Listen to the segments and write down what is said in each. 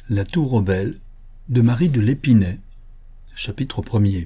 La tour aux belles de Marie de l'Épinay, chapitre 1er.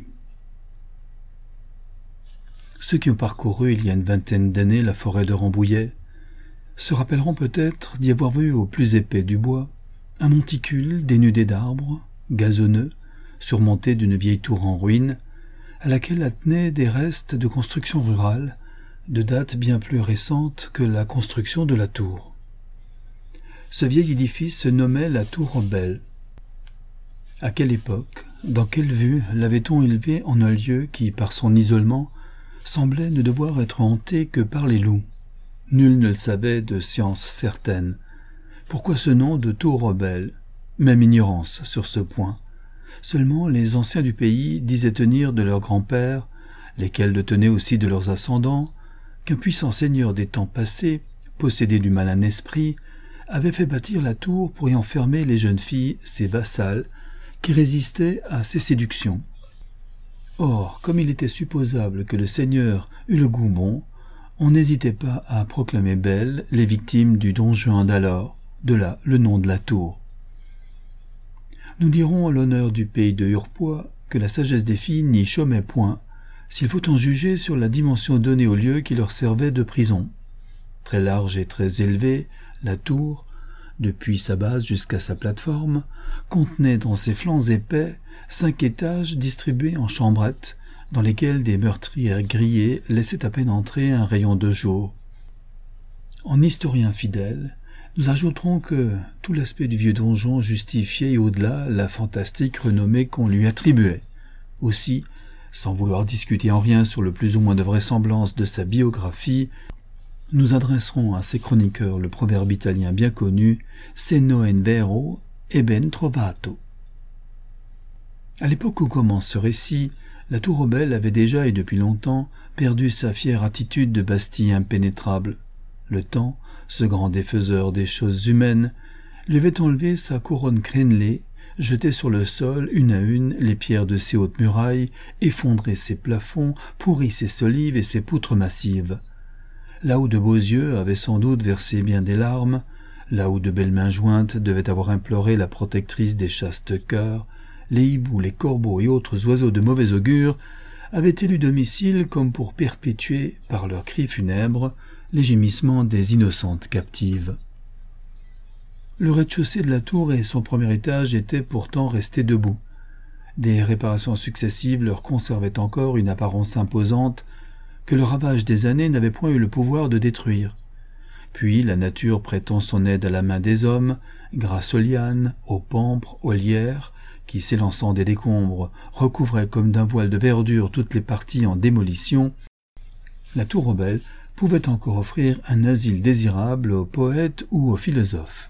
Ceux qui ont parcouru il y a une vingtaine d'années la forêt de Rambouillet se rappelleront peut-être d'y avoir vu au plus épais du bois un monticule dénudé d'arbres, gazonneux, surmonté d'une vieille tour en ruine, à laquelle attenaient des restes de construction rurale, de date bien plus récente que la construction de la tour. Ce vieil édifice se nommait la tour aux belles. À quelle époque, dans quelle vue l'avait-on élevé en un lieu qui, par son isolement, semblait ne devoir être hanté que par les loups? Nul ne le savait de science certaine. Pourquoi ce nom de tour aux belles? Même ignorance sur ce point. Seulement les anciens du pays disaient tenir de leurs grands-pères, lesquels le tenaient aussi de leurs ascendants, qu'un puissant seigneur des temps passés, possédé du malin esprit, avait fait bâtir la tour pour y enfermer les jeunes filles, ses vassales, qui résistaient à ses séductions. Or, comme il était supposable que le seigneur eût le goût bon, on n'hésitait pas à proclamer belles les victimes du don Juan d'alors, de là le nom de la tour. Nous dirons à l'honneur du pays de Hurepoix que la sagesse des filles n'y chômait point, s'il faut en juger sur la dimension donnée au lieu qui leur servait de prison. Très large et très élevée, la tour, depuis sa base jusqu'à sa plateforme, contenait dans ses flancs épais 5 étages distribués en chambrettes, dans lesquelles des meurtrières grillées laissaient à peine entrer un rayon de jour. En historien fidèle, nous ajouterons que tout l'aspect du vieux donjon justifiait au-delà la fantastique renommée qu'on lui attribuait. Aussi, sans vouloir discuter en rien sur le plus ou moins de vraisemblance de sa biographie, nous adresserons à ces chroniqueurs le proverbe italien bien connu « Se non è vero, è ben trovato ». À l'époque où commence ce récit, la tour aux belles avait déjà et depuis longtemps perdu sa fière attitude de Bastille impénétrable. Le temps, ce grand défaiseur des choses humaines, lui avait enlevé sa couronne crénelée, jeté sur le sol une à une les pierres de ses hautes murailles, effondré ses plafonds, pourri ses solives et ses poutres massives. Là où de beaux yeux avaient sans doute versé bien des larmes, là où de belles mains jointes devaient avoir imploré la protectrice des chastes cœurs, les hiboux, les corbeaux et autres oiseaux de mauvais augure avaient élu domicile comme pour perpétuer, par leurs cris funèbres, les gémissements des innocentes captives. Le rez-de-chaussée de la tour et son premier étage étaient pourtant restés debout. Des réparations successives leur conservaient encore une apparence imposante que le ravage des années n'avait point eu le pouvoir de détruire. Puis la nature prêtant son aide à la main des hommes, grâce aux lianes, aux pampres, aux lierres, qui s'élançant des décombres recouvraient comme d'un voile de verdure toutes les parties en démolition, la tour aux belles pouvait encore offrir un asile désirable aux poètes ou aux philosophes.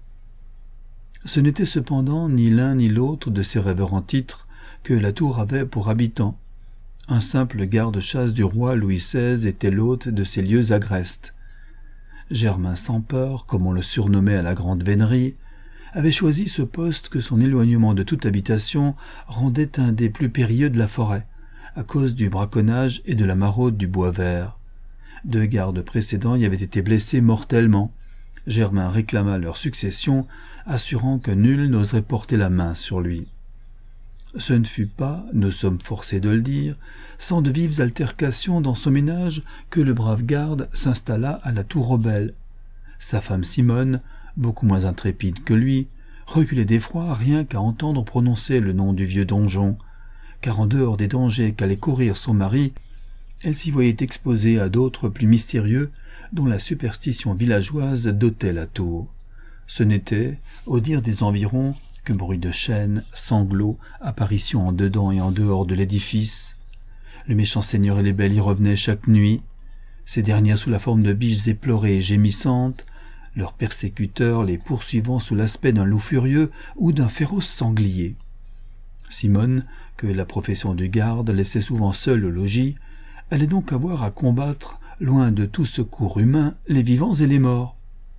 Ce n'était cependant ni l'un ni l'autre de ces rêveurs en titre que la tour avait pour habitant. Un simple garde-chasse du roi Louis XVI était l'hôte de ces lieux agrestes. Germain sans peur, comme on le surnommait à la grande vénerie, avait choisi ce poste que son éloignement de toute habitation rendait un des plus périlleux de la forêt, à cause du braconnage et de la maraude du bois vert. 2 gardes précédents y avaient été blessés mortellement. Germain réclama leur succession, assurant que nul n'oserait porter la main sur lui. Ce ne fut pas, nous sommes forcés de le dire, sans de vives altercations dans son ménage que le brave garde s'installa à la tour aux belles. Sa femme Simone, beaucoup moins intrépide que lui, reculait d'effroi rien qu'à entendre prononcer le nom du vieux donjon, car en dehors des dangers qu'allait courir son mari, elle s'y voyait exposée à d'autres plus mystérieux dont la superstition villageoise dotait la tour. Ce n'était, au dire des environs, que bruit de chaînes, sanglots, apparitions en dedans et en dehors de l'édifice. Le méchant seigneur et les belles y revenaient chaque nuit, ces dernières sous la forme de biches éplorées et gémissantes, leurs persécuteurs les poursuivant sous l'aspect d'un loup furieux ou d'un féroce sanglier. Simone, que la profession du garde laissait souvent seule au logis, allait donc avoir à combattre, loin de tout secours humain, les vivants et les morts.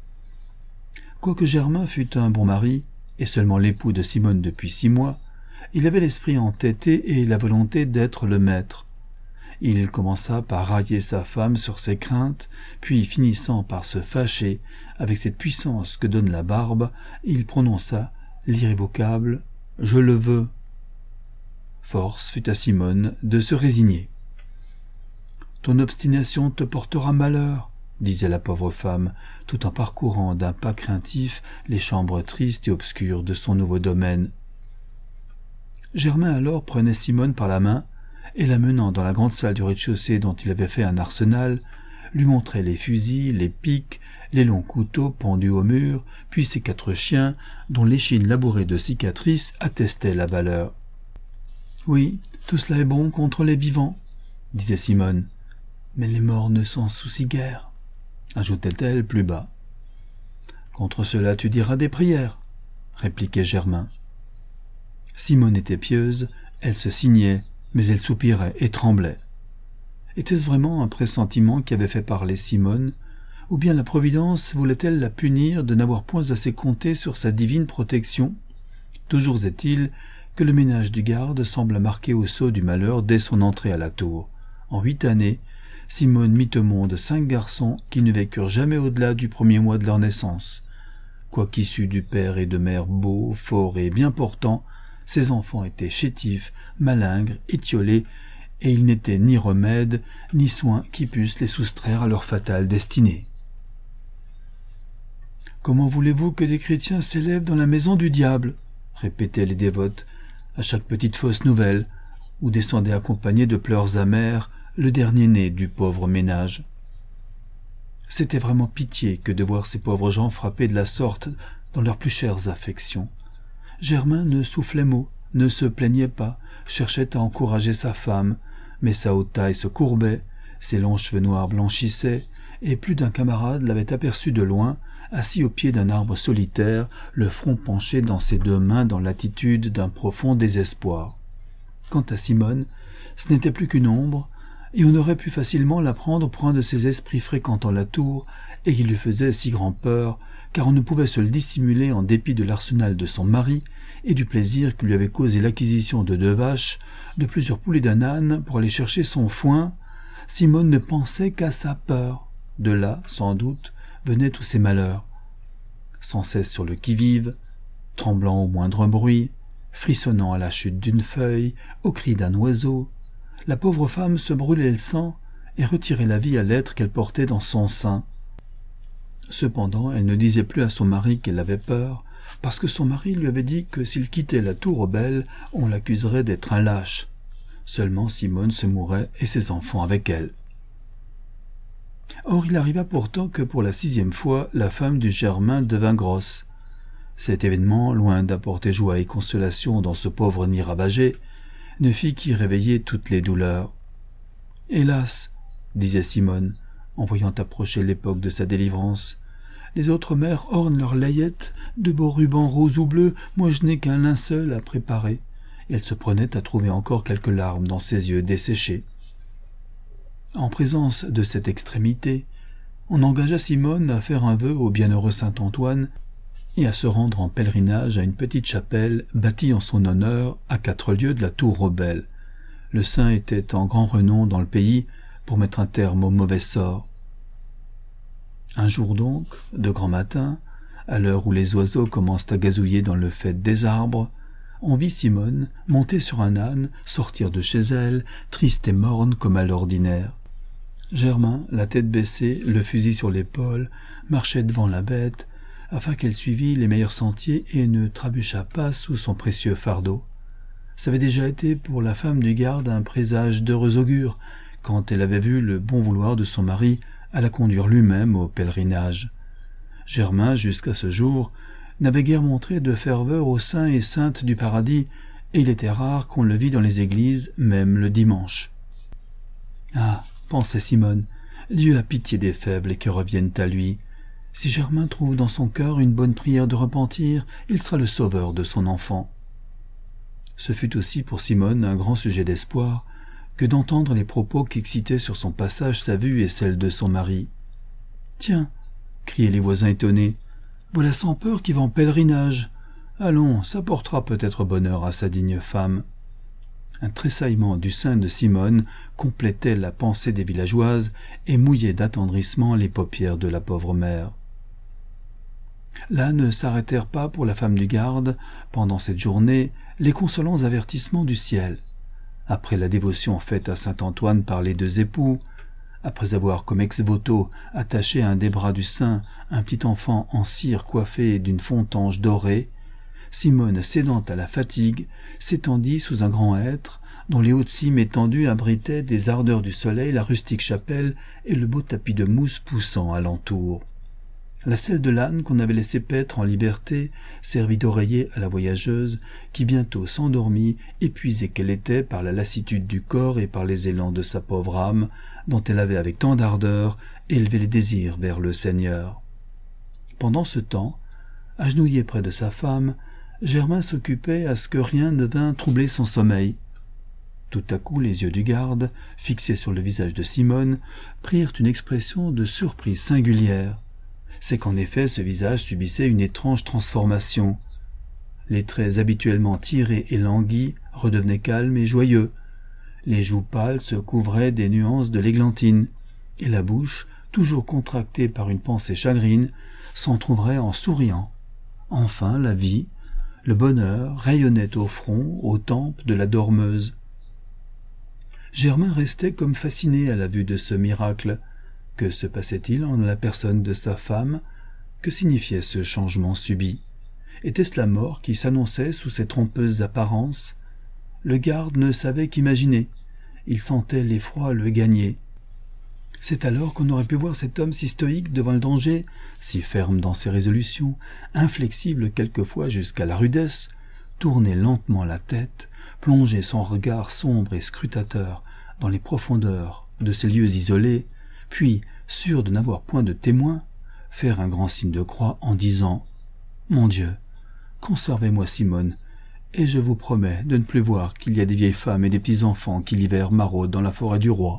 Quoique Germain fût un bon mari, et seulement l'époux de Simone depuis 6 mois, il avait l'esprit entêté et la volonté d'être le maître. Il commença par railler sa femme sur ses craintes, puis finissant par se fâcher avec cette puissance que donne la barbe, il prononça l'irrévocable « Je le veux ». Force fut à Simone de se résigner. « Ton obstination te portera malheur », disait la pauvre femme, tout en parcourant d'un pas craintif les chambres tristes et obscures de son nouveau domaine. Germain alors prenait Simone par la main et, la menant dans la grande salle du rez-de-chaussée dont il avait fait un arsenal, lui montrait les fusils, les piques, les longs couteaux pendus au mur, puis ses 4 chiens, dont l'échine labourée de cicatrices attestait la valeur. « Oui, tout cela est bon contre les vivants, » disait Simone, « mais les morts ne s'en soucient guère, » ajoutait-elle plus bas. « Contre cela tu diras des prières, » répliquait Germain. Simone était pieuse, elle se signait, mais elle soupirait et tremblait. Était-ce vraiment un pressentiment qui avait fait parler Simone, ou bien la Providence voulait-elle la punir de n'avoir point assez compté sur sa divine protection? Toujours est-il que le ménage du garde semble marqué au sceau du malheur dès son entrée à la tour. En 8 années, Simone mit au monde 5 garçons qui ne vécurent jamais au-delà du 1er mois de leur naissance. Quoiqu'issus du père et de mère beaux, forts et bien portants, ces enfants étaient chétifs, malingres, étiolés, et il n'était ni remède, ni soin qui pussent les soustraire à leur fatale destinée. « Comment voulez-vous que des chrétiens s'élèvent dans la maison du diable ?» répétaient les dévotes à chaque petite fausse nouvelle, où descendait accompagné de pleurs amers le dernier-né du pauvre ménage. C'était vraiment pitié que de voir ces pauvres gens frappés de la sorte dans leurs plus chères affections. Germain ne soufflait mot, ne se plaignait pas, cherchait à encourager sa femme, mais sa haute taille se courbait, ses longs cheveux noirs blanchissaient, et plus d'un camarade l'avait aperçu de loin, assis au pied d'un arbre solitaire, le front penché dans ses 2 mains dans l'attitude d'un profond désespoir. Quant à Simone, ce n'était plus qu'une ombre, et on aurait pu facilement la prendre pour un de ces esprits fréquentant la tour, et qui lui faisait si grand peur, car on ne pouvait se le dissimuler en dépit de l'arsenal de son mari et du plaisir que lui avait causé l'acquisition de 2 vaches, de plusieurs poulets d'un âne pour aller chercher son foin. Simone ne pensait qu'à sa peur. De là, sans doute, venaient tous ses malheurs. Sans cesse sur le qui-vive, tremblant au moindre bruit, frissonnant à la chute d'une feuille, au cri d'un oiseau, la pauvre femme se brûlait le sang et retirait la vie à l'être qu'elle portait dans son sein. Cependant, elle ne disait plus à son mari qu'elle avait peur, parce que son mari lui avait dit que s'il quittait la tour aux belles, on l'accuserait d'être un lâche. Seulement Simone se mourait et ses enfants avec elle. Or il arriva pourtant que pour la 6e fois, la femme du Germain devint grosse. Cet événement, loin d'apporter joie et consolation dans ce pauvre nid ravagé, ne fit qu'y réveiller toutes les douleurs. « Hélas !» disait Simone, en voyant approcher l'époque de sa délivrance. « Les autres mères ornent leurs layettes de beaux rubans roses ou bleus, moi je n'ai qu'un linceul à préparer. » Elle se prenait à trouver encore quelques larmes dans ses yeux desséchés. En présence de cette extrémité, on engagea Simone à faire un vœu au bienheureux saint Antoine et à se rendre en pèlerinage à une petite chapelle bâtie en son honneur à 4 lieues de la tour aux belles. Le saint était en grand renom dans le pays pour mettre un terme au mauvais sort. Un jour donc, de grand matin, à l'heure où les oiseaux commencent à gazouiller dans le faîte des arbres, on vit Simone, montée sur un âne, sortir de chez elle, triste et morne comme à l'ordinaire. Germain, la tête baissée, le fusil sur l'épaule, marchait devant la bête, afin qu'elle suivît les meilleurs sentiers et ne trébuchât pas sous son précieux fardeau. Ça avait déjà été pour la femme du garde un présage d'heureux augure, quand elle avait vu le bon vouloir de son mari à la conduire lui-même au pèlerinage. Germain, jusqu'à ce jour, n'avait guère montré de ferveur aux saints et saintes du paradis, et il était rare qu'on le vît dans les églises, même le dimanche. Ah, pensait Simone, Dieu a pitié des faibles et que reviennent à lui. Si Germain trouve dans son cœur une bonne prière de repentir, il sera le sauveur de son enfant. Ce fut aussi pour Simone un grand sujet d'espoir que d'entendre les propos qu'excitaient sur son passage sa vue et celle de son mari. « Tiens !» criaient les voisins étonnés. « Voilà sans peur qui va en pèlerinage. Allons, ça portera peut-être bonheur à sa digne femme. » Un tressaillement du sein de Simone complétait la pensée des villageoises et mouillait d'attendrissement les paupières de la pauvre mère. Là ne s'arrêtèrent pas pour la femme du garde, pendant cette journée, les consolants avertissements du ciel. Après la dévotion faite à saint Antoine par les deux époux, après avoir comme ex-voto attaché à un des bras du saint un petit enfant en cire coiffé d'une fontange dorée, Simone, cédant à la fatigue, s'étendit sous un grand hêtre, dont les hautes cimes étendues abritaient des ardeurs du soleil la rustique chapelle et le beau tapis de mousse poussant alentour. La selle de l'âne qu'on avait laissé paître en liberté servit d'oreiller à la voyageuse, qui bientôt s'endormit, épuisée qu'elle était par la lassitude du corps et par les élans de sa pauvre âme, dont elle avait avec tant d'ardeur élevé les désirs vers le Seigneur. Pendant ce temps, agenouillé près de sa femme, Germain s'occupait à ce que rien ne vînt troubler son sommeil. Tout à coup, les yeux du garde, fixés sur le visage de Simone, prirent une expression de surprise singulière. C'est qu'en effet ce visage subissait une étrange transformation. Les traits habituellement tirés et languis redevenaient calmes et joyeux. Les joues pâles se couvraient des nuances de l'églantine, et la bouche, toujours contractée par une pensée chagrine, s'entr'ouvrait en souriant. Enfin la vie, le bonheur rayonnait au front, aux tempes de la dormeuse. Germain restait comme fasciné à la vue de ce miracle. Que se passait-il en la personne de sa femme? Que signifiait ce changement subit? Était-ce la mort qui s'annonçait sous ces trompeuses apparences? Le garde ne savait qu'imaginer. Il sentait l'effroi le gagner. C'est alors qu'on aurait pu voir cet homme si stoïque devant le danger, si ferme dans ses résolutions, inflexible quelquefois jusqu'à la rudesse, tourner lentement la tête, plonger son regard sombre et scrutateur dans les profondeurs de ces lieux isolés, puis, sûr de n'avoir point de témoin, faire un grand signe de croix en disant « Mon Dieu, conservez-moi Simone, et je vous promets de ne plus voir qu'il y a des vieilles femmes et des petits-enfants qui l'hiver maraudent dans la forêt du roi. »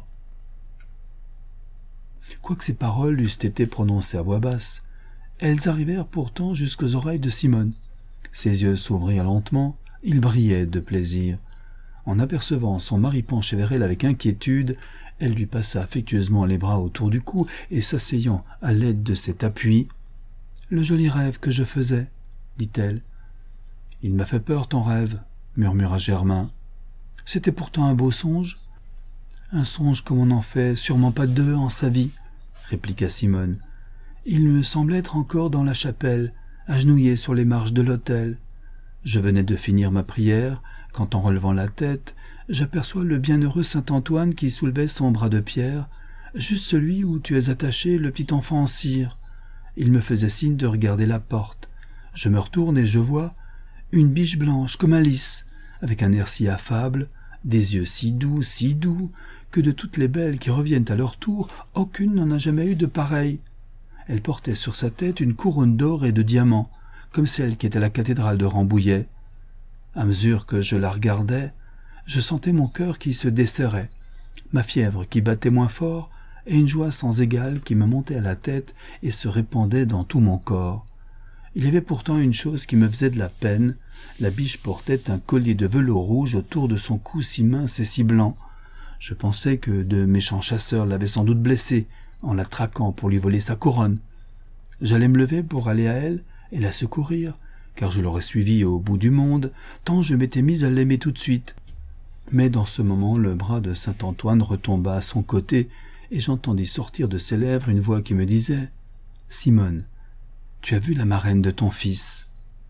Quoique ces paroles eussent été prononcées à voix basse, elles arrivèrent pourtant jusqu'aux oreilles de Simone. Ses yeux s'ouvrirent lentement, il brillait de plaisir. En apercevant son mari penché vers elle avec inquiétude, elle lui passa affectueusement les bras autour du cou et s'asseyant à l'aide de cet appui. « Le joli rêve que je faisais, » dit-elle. « Il m'a fait peur ton rêve, » murmura Germain. « C'était pourtant un beau songe. »« Un songe comme on n'en fait sûrement pas deux en sa vie, » répliqua Simone. « Il me semblait être encore dans la chapelle, agenouillé sur les marches de l'autel. Je venais de finir ma prière, quand en relevant la tête, j'aperçois le bienheureux saint Antoine qui soulevait son bras de pierre, juste celui où tu es attaché le petit enfant en cire. Il me faisait signe de regarder la porte. Je me retourne et je vois une biche blanche comme un lys, avec un air si affable, des yeux si doux, que de toutes les belles qui reviennent à leur tour, aucune n'en a jamais eu de pareille. Elle portait sur sa tête une couronne d'or et de diamants, comme celle qui est à la cathédrale de Rambouillet. À mesure que je la regardais, je sentais mon cœur qui se desserrait, ma fièvre qui battait moins fort, et une joie sans égale qui me montait à la tête et se répandait dans tout mon corps. Il y avait pourtant une chose qui me faisait de la peine. La biche portait un collier de velours rouge autour de son cou si mince et si blanc. Je pensais que de méchants chasseurs l'avaient sans doute blessée en la traquant pour lui voler sa couronne. J'allais me lever pour aller à elle et la secourir, car je l'aurais suivie au bout du monde, tant je m'étais mise à l'aimer tout de suite. Mais dans ce moment, le bras de saint Antoine retomba à son côté, et j'entendis sortir de ses lèvres une voix qui me disait « Simone, tu as vu la marraine de ton fils ?»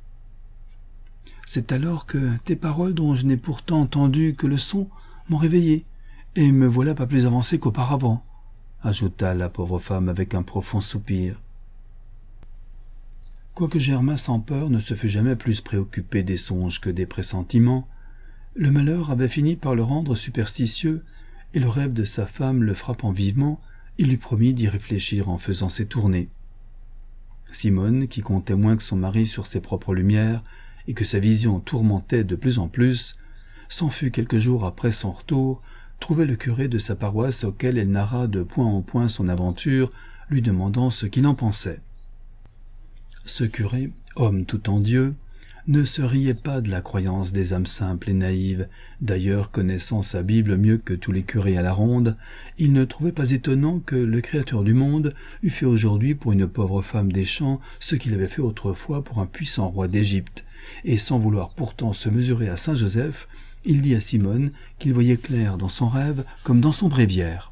C'est alors que tes paroles, dont je n'ai pourtant entendu que le son, m'ont réveillé, et me voilà pas plus avancé qu'auparavant, ajouta la pauvre femme avec un profond soupir. Quoique Germain sans peur ne se fût jamais plus préoccupé des songes que des pressentiments, le malheur avait fini par le rendre superstitieux, et le rêve de sa femme le frappant vivement, il lui promit d'y réfléchir en faisant ses tournées. Simone, qui comptait moins que son mari sur ses propres lumières, et que sa vision tourmentait de plus en plus, s'en fut quelques jours après son retour, trouver le curé de sa paroisse auquel elle narra de point en point son aventure, lui demandant ce qu'il en pensait. Ce curé, homme tout en Dieu, ne se riait pas de la croyance des âmes simples et naïves. D'ailleurs, connaissant sa Bible mieux que tous les curés à la ronde, il ne trouvait pas étonnant que le Créateur du monde eût fait aujourd'hui pour une pauvre femme des champs ce qu'il avait fait autrefois pour un puissant roi d'Égypte. Et sans vouloir pourtant se mesurer à saint Joseph, il dit à Simone qu'il voyait clair dans son rêve comme dans son bréviaire.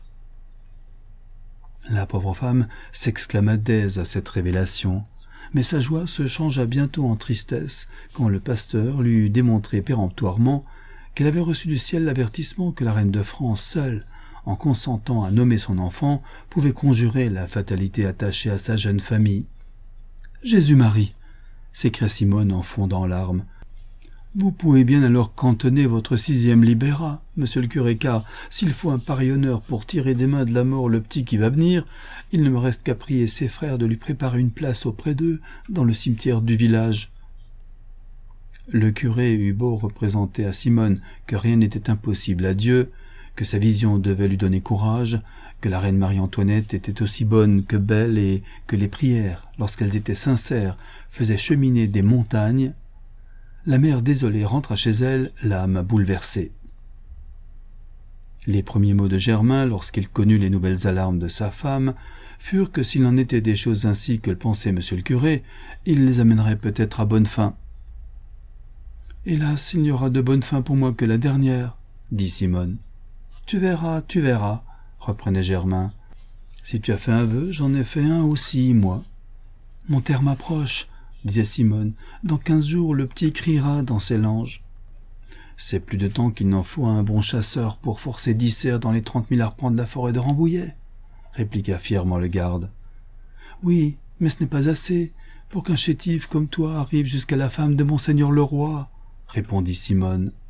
La pauvre femme s'exclama d'aise à cette révélation, mais sa joie se changea bientôt en tristesse quand le pasteur lui eut démontré péremptoirement qu'elle avait reçu du ciel l'avertissement que la reine de France seule, en consentant à nommer son enfant, pouvait conjurer la fatalité attachée à sa jeune famille. « Jésus-Marie !» s'écria Simone en fondant en larmes. Vous pouvez bien alors cantonner votre 6e libérat, monsieur le curé, car s'il faut un pareil honneur pour tirer des mains de la mort le petit qui va venir, il ne me reste qu'à prier ses frères de lui préparer une place auprès d'eux dans le cimetière du village. Le curé eut beau représenter à Simone que rien n'était impossible à Dieu, que sa vision devait lui donner courage, que la reine Marie-Antoinette était aussi bonne que belle et que les prières, lorsqu'elles étaient sincères, faisaient cheminer des montagnes, la mère désolée rentra chez elle, l'âme bouleversée. Les premiers mots de Germain, lorsqu'il connut les nouvelles alarmes de sa femme, furent que s'il en était des choses ainsi que le pensait monsieur le curé, il les amènerait peut-être à bonne fin. « Hélas, il n'y aura de bonne fin pour moi que la dernière, » dit Simone. « Tu verras, reprenait Germain. « Si tu as fait un vœu, j'en ai fait un aussi, moi. »« Mon terme approche, » disait Simone. « Dans 15 jours, le petit criera dans ses langes. »« C'est plus de temps qu'il n'en faut à un bon chasseur pour forcer 10 cerfs dans les 30 000 arpents de la forêt de Rambouillet, » répliqua fièrement le garde. « Oui, mais ce n'est pas assez pour qu'un chétif comme toi arrive jusqu'à la femme de monseigneur le roi, » répondit Simone.